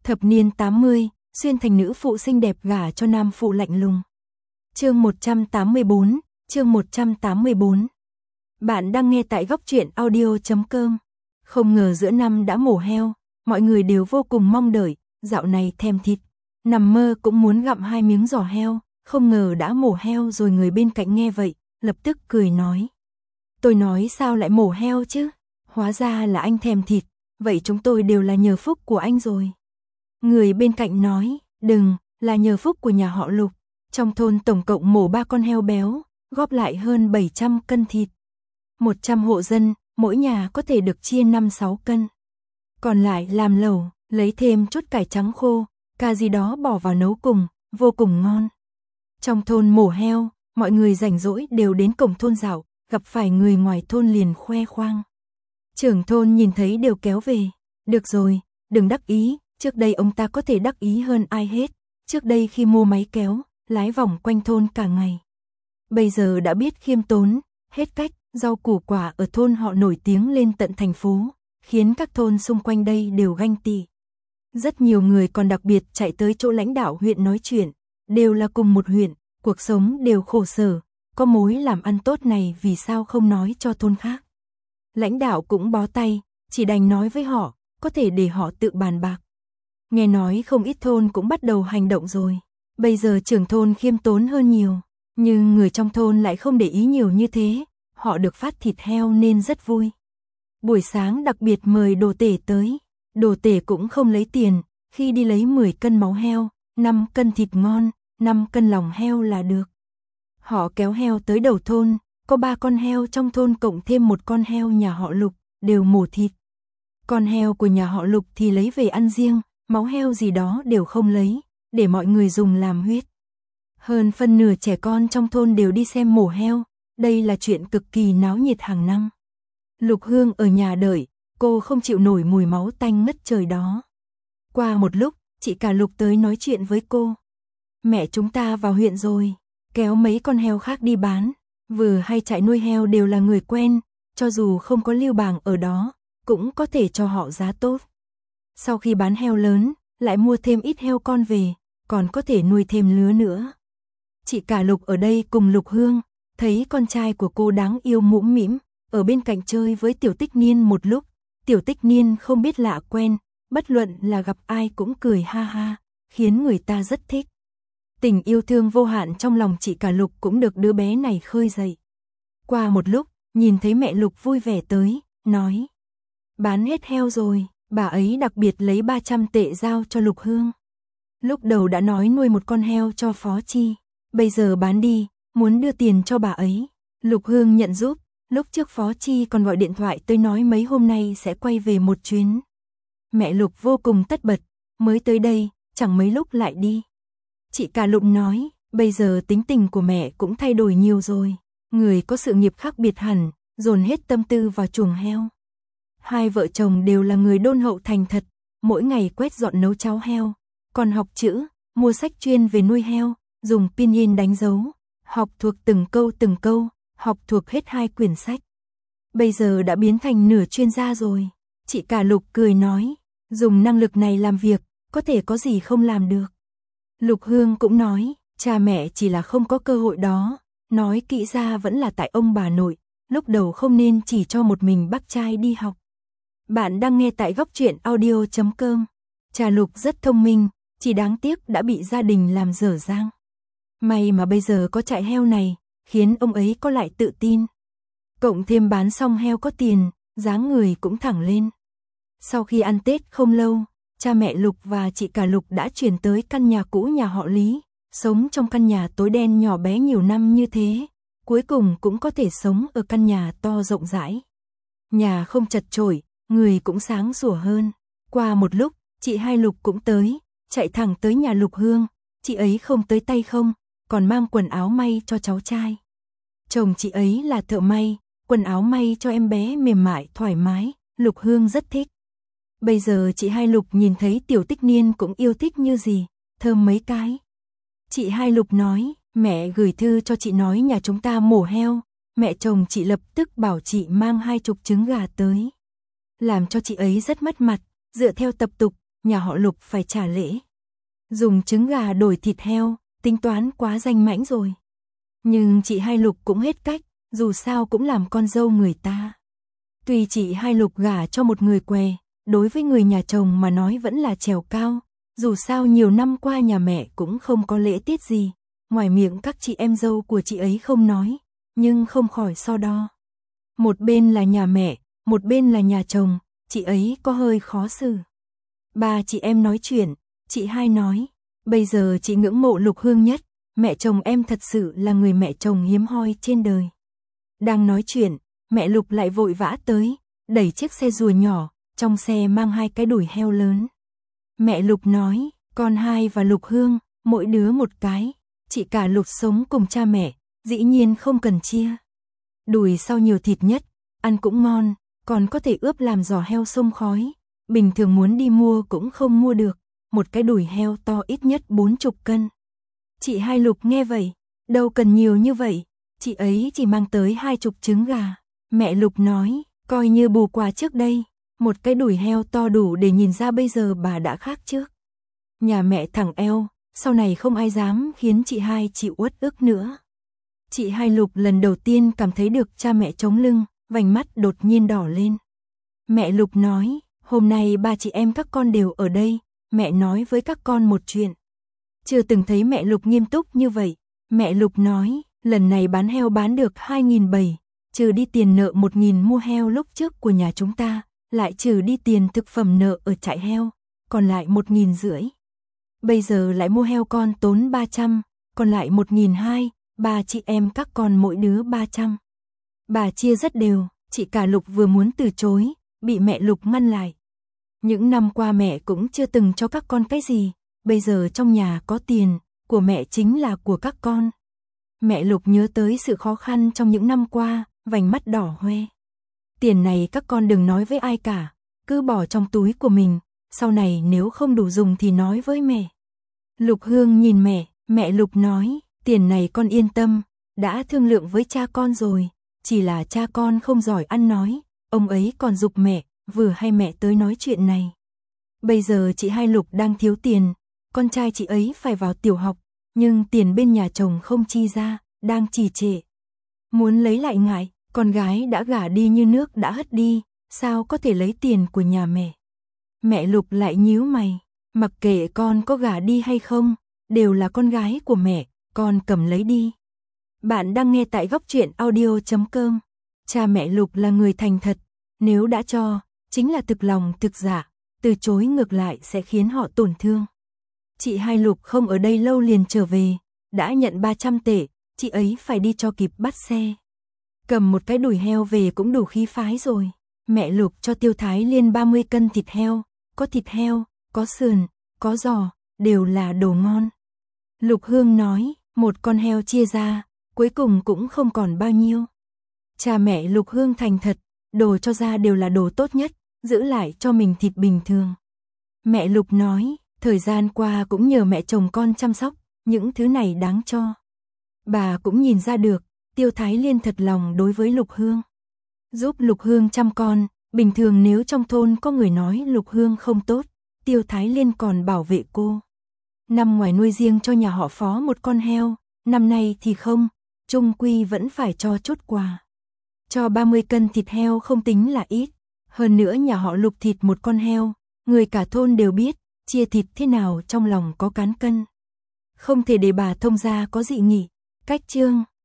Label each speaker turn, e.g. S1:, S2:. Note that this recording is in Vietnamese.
S1: Thập niên 80, xuyên thành nữ phụ xinh đẹp gả cho nam phụ lạnh lùng. Chương 184. Bạn đang nghe tại góc truyện audio.com. Không ngờ giữa năm đã mổ heo, mọi người đều vô cùng mong đợi, dạo này thèm thịt, nằm mơ cũng muốn gặm 2 miếng giò heo, không ngờ đã mổ heo rồi. Người bên cạnh nghe vậy, lập tức cười nói. Tôi nói sao lại mổ heo chứ? Hóa ra là anh thèm thịt, vậy chúng tôi đều là nhờ phúc của anh rồi. Người bên cạnh nói, đừng, là nhờ phúc của nhà họ Lục. Trong thôn tổng cộng mổ 3 con heo béo, góp lại hơn 700 cân thịt. 100 hộ dân, mỗi nhà có thể được chia 5-6 cân. Còn lại làm lẩu, lấy thêm chút cải trắng khô, cà gì đó bỏ vào nấu cùng, vô cùng ngon. Trong thôn mổ heo, mọi người rảnh rỗi đều đến cổng thôn dạo, gặp phải người ngoài thôn liền khoe khoang. Trưởng thôn nhìn thấy đều kéo về. Được rồi, đừng đắc ý, trước đây ông ta có thể đắc ý hơn ai hết. Trước đây khi mua máy kéo, lái vòng quanh thôn cả ngày. Bây giờ đã biết khiêm tốn, hết cách, rau củ quả ở thôn họ nổi tiếng lên tận thành phố, khiến các thôn xung quanh đây đều ganh tị. Rất nhiều người còn đặc biệt chạy tới chỗ lãnh đạo huyện nói chuyện, đều là cùng một huyện, cuộc sống đều khổ sở, có mối làm ăn tốt này vì sao không nói cho thôn khác. Lãnh đạo cũng bó tay, chỉ đành nói với họ, có thể để họ tự bàn bạc. Nghe nói không ít thôn cũng bắt đầu hành động rồi. Bây giờ trưởng thôn khiêm tốn hơn nhiều, nhưng người trong thôn lại không để ý nhiều như thế, họ được phát thịt heo nên rất vui. Buổi sáng đặc biệt mời đồ tể tới, đồ tể cũng không lấy tiền, khi đi lấy 10 cân máu heo, 5 cân thịt ngon, 5 cân lòng heo là được. Họ kéo heo tới đầu thôn, có 3 con heo trong thôn cộng thêm 1 con heo nhà họ Lục, đều mổ thịt. Con heo của nhà họ Lục thì lấy về ăn riêng, máu heo gì đó đều không lấy, để mọi người dùng làm huyết. Hơn phân nửa trẻ con trong thôn đều đi xem mổ heo, đây là chuyện cực kỳ náo nhiệt hàng năm. Lục Hương ở nhà đợi, cô không chịu nổi mùi máu tanh ngất trời đó. Qua một lúc, chị cả Lục tới nói chuyện với cô. Mẹ chúng ta vào huyện rồi, kéo mấy con heo khác đi bán, vừa hay trại nuôi heo đều là người quen, cho dù không có lưu bảng ở đó, cũng có thể cho họ giá tốt. Sau khi bán heo lớn, lại mua thêm ít heo con về, còn có thể nuôi thêm lứa nữa. Chị cả Lục ở đây cùng Lục Hương, thấy con trai của cô đáng yêu mũm mĩm, ở bên cạnh chơi với Tiểu Tích Niên một lúc, Tiểu Tích Niên không biết lạ quen, bất luận là gặp ai cũng cười ha ha, khiến người ta rất thích. Tình yêu thương vô hạn trong lòng chị cả Lục cũng được đứa bé này khơi dậy. Qua một lúc, nhìn thấy mẹ Lục vui vẻ tới, nói: bán hết heo rồi. Bà ấy đặc biệt lấy 300 tệ giao cho Lục Hương. Lúc đầu đã nói nuôi 1 con heo cho Phó Chi, bây giờ bán đi, muốn đưa tiền cho bà ấy. Lục Hương nhận giúp, lúc trước Phó Chi còn gọi điện thoại tới nói mấy hôm nay sẽ quay về một chuyến. Mẹ Lục vô cùng tất bật, mới tới đây, chẳng mấy lúc lại đi. Chị cả Lục nói, bây giờ tính tình của mẹ cũng thay đổi nhiều rồi, người có sự nghiệp khác biệt hẳn, dồn hết tâm tư vào chuồng heo. Hai vợ chồng đều là người đôn hậu thành thật, mỗi ngày quét dọn nấu cháo heo, còn học chữ, mua sách chuyên về nuôi heo, dùng pinyin đánh dấu, học thuộc từng câu, học thuộc hết 2 quyển sách. Bây giờ đã biến thành nửa chuyên gia rồi. Chị cả Lục cười nói, dùng năng lực này làm việc, có thể có gì không làm được. Lục Hương cũng nói, cha mẹ chỉ là không có cơ hội đó, nói kỹ ra vẫn là tại ông bà nội, lúc đầu không nên chỉ cho một mình bác trai đi học. Bạn đang nghe tại góc truyện audio.com. Cha Lục rất thông minh, chỉ đáng tiếc đã bị gia đình làm dở dang. May mà bây giờ có trại heo này, khiến ông ấy có lại tự tin. Cộng thêm bán xong heo có tiền, dáng người cũng thẳng lên. Sau khi ăn Tết không lâu, cha mẹ Lục và chị cả Lục đã chuyển tới căn nhà cũ nhà họ Lý, sống trong căn nhà tối đen nhỏ bé nhiều năm như thế, cuối cùng cũng có thể sống ở căn nhà to rộng rãi. Nhà không chật chội, người cũng sáng sủa hơn. Qua một lúc, chị hai Lục cũng tới, chạy thẳng tới nhà Lục Hương, chị ấy không tới tay không, còn mang quần áo may cho cháu trai. Chồng chị ấy là thợ may, quần áo may cho em bé mềm mại thoải mái, Lục Hương rất thích. Bây giờ chị hai Lục nhìn thấy Tiểu Tích Niên cũng yêu thích như gì, thơm mấy cái. Chị hai Lục nói, mẹ gửi thư cho chị nói nhà chúng ta mổ heo, mẹ chồng chị lập tức bảo chị mang 20 trứng gà tới. Làm cho chị ấy rất mất mặt, dựa theo tập tục, nhà họ Lục phải trả lễ. Dùng trứng gà đổi thịt heo, tính toán quá danh mãnh rồi. Nhưng chị Hai Lục cũng hết cách, dù sao cũng làm con dâu người ta. Tuy chị Hai Lục gả cho một người què, đối với người nhà chồng mà nói vẫn là trèo cao, dù sao nhiều năm qua nhà mẹ cũng không có lễ tiết gì, ngoài miệng các chị em dâu của chị ấy không nói, nhưng không khỏi so đo. Một bên là nhà mẹ, một bên là nhà chồng, chị ấy có hơi khó xử. Ba chị em nói chuyện, chị Hai nói, bây giờ chị ngưỡng mộ Lục Hương nhất, mẹ chồng em thật sự là người mẹ chồng hiếm hoi trên đời. Đang nói chuyện, mẹ Lục lại vội vã tới, đẩy chiếc xe rùa nhỏ, trong xe mang 2 cái đùi heo lớn. Mẹ Lục nói, con Hai và Lục Hương, mỗi đứa một cái, chị cả Lục sống cùng cha mẹ, dĩ nhiên không cần chia. Đùi sau nhiều thịt nhất, ăn cũng ngon, còn có thể ướp làm giò heo xông khói, bình thường muốn đi mua cũng không mua được, một cái đùi heo to ít nhất 40 cân. Chị Hai Lục nghe vậy, đâu cần nhiều như vậy, chị ấy chỉ mang tới 20 trứng gà. Mẹ Lục nói, coi như bù quà trước đây, một cái đùi heo to đủ để nhìn ra bây giờ bà đã khác trước. Nhà mẹ thẳng eo, sau này không ai dám khiến chị Hai chịu uất ức nữa. Chị Hai Lục lần đầu tiên cảm thấy được cha mẹ chống lưng, vành mắt đột nhiên đỏ lên. Mẹ Lục nói, hôm nay ba chị em các con đều ở đây, mẹ nói với các con một chuyện. Chưa từng thấy mẹ Lục nghiêm túc như vậy, mẹ Lục nói, lần này bán heo bán được 2.700, trừ đi tiền nợ 1.000 mua heo lúc trước của nhà chúng ta, lại trừ đi tiền thực phẩm nợ ở trại heo, còn lại 1.500. Bây giờ lại mua heo con tốn 300, còn lại 1.200, ba chị em các con mỗi đứa 300. Bà chia rất đều, chị cả Lục vừa muốn từ chối, bị mẹ Lục ngăn lại. Những năm qua mẹ cũng chưa từng cho các con cái gì, bây giờ trong nhà có tiền, của mẹ chính là của các con. Mẹ Lục nhớ tới sự khó khăn trong những năm qua, vành mắt đỏ hoe. Tiền này các con đừng nói với ai cả, cứ bỏ trong túi của mình, sau này nếu không đủ dùng thì nói với mẹ. Lục Hương nhìn mẹ, mẹ Lục nói, tiền này con yên tâm, đã thương lượng với cha con rồi, chỉ là cha con không giỏi ăn nói, ông ấy còn giục mẹ, vừa hay mẹ tới nói chuyện này. Bây giờ chị Hai Lục đang thiếu tiền, con trai chị ấy phải vào tiểu học, nhưng tiền bên nhà chồng không chi ra, đang trì trệ. Muốn lấy lại ngại, con gái đã gả đi như nước đã hất đi, sao có thể lấy tiền của nhà mẹ. Mẹ Lục lại nhíu mày, mặc kệ con có gả đi hay không, đều là con gái của mẹ, con cầm lấy đi. Bạn đang nghe tại Góc Truyện Audio.com. Cha mẹ Lục là người thành thật, nếu đã cho, chính là thực lòng thực dạ, từ chối ngược lại sẽ khiến họ tổn thương. Chị Hai Lục không ở đây lâu liền trở về, đã nhận 300 tệ, chị ấy phải đi cho kịp bắt xe. Cầm một cái đùi heo về cũng đủ khí phái rồi. Mẹ Lục cho Tiêu Thái Liên 30 cân thịt heo, có thịt heo, có sườn, có giò, đều là đồ ngon. Lục Hương nói, một con heo chia ra, cuối cùng cũng không còn bao nhiêu. Cha mẹ Lục Hương thành thật, đồ cho ra đều là đồ tốt nhất, giữ lại cho mình thịt bình thường. Mẹ Lục nói, thời gian qua cũng nhờ mẹ chồng con chăm sóc, những thứ này đáng cho. Bà cũng nhìn ra được, Tiêu Thái Liên thật lòng đối với Lục Hương. Giúp Lục Hương chăm con, bình thường nếu trong thôn có người nói Lục Hương không tốt, Tiêu Thái Liên còn bảo vệ cô. Năm ngoài nuôi riêng cho nhà họ Phó một con heo, năm nay thì không, chung quy vẫn phải cho chút quà. Cho 30 cân thịt heo không tính là ít, hơn nữa nhà họ Lục thịt một con heo, người cả thôn đều biết, chia thịt thế nào trong lòng có cán cân. Không thể để bà thông gia có dị nghị. Cách chương